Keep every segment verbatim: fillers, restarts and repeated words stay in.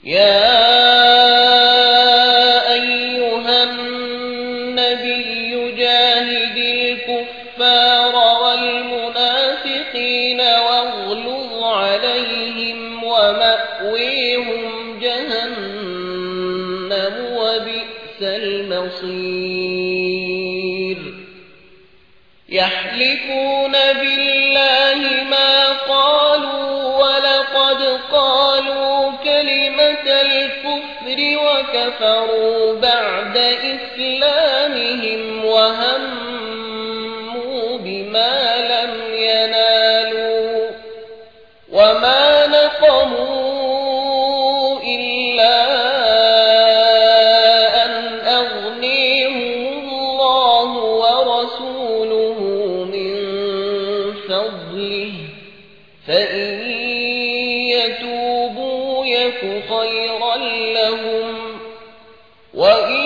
يا أيها النبي جاهد الكفار والمنافقين واغلظ عليهم ومأويهم جهنم وبئس المصير يحلفون بالله ما قالوا ولقد قالوا كلمة الكفر وكفروا بعد إسلامهم وهموا بما لم ينالوا وما نقموا إلا أن أغنيهم الله ورسوله من فضله فإن يتوبوا يك خيرا لهم وإن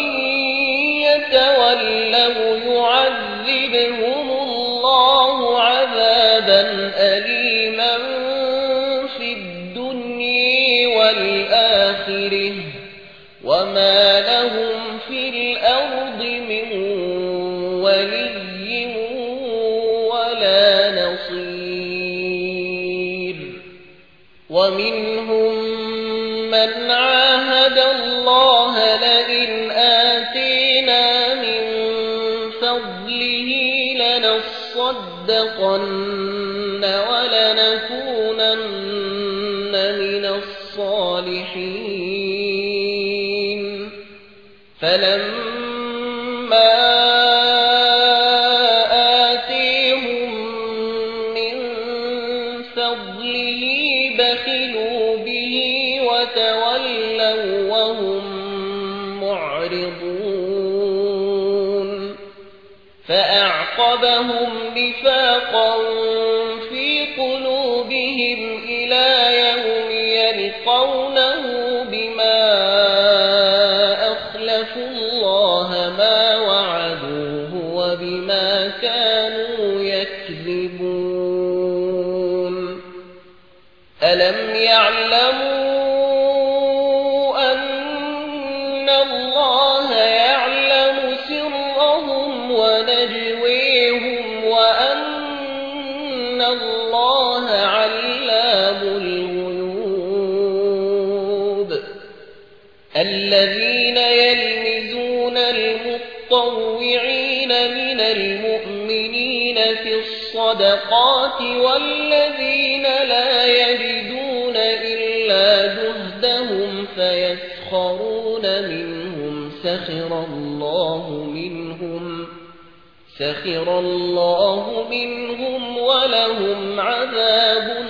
يتولوا يعذبهم الله عذابا أليما في الدنيا والآخرة وما لهم في الأرض من ولي ولا نصير ومنهم من عاهد الله لئن آتينا من فضله لنصدقن ولنكونن من الصالحين فلما آتيهم من فضله بخلوا به وتولوا وهم معرضون فأعقبهم نفاقا في قلوبهم إلى يوم يلقونه بما أخلفوا الله ما وعدوه وبما كانوا يكذبون ألم يعلموا أن الله يعلم سرهم ونجويهم وأن الله علام الغيوب الذين يلمزون المطوعين من المؤمنين في الصدقات والذين لا يجدون إلا جهدهم فيسخرون منهم سخر الله منهم سخر الله منهم ولهم عذاب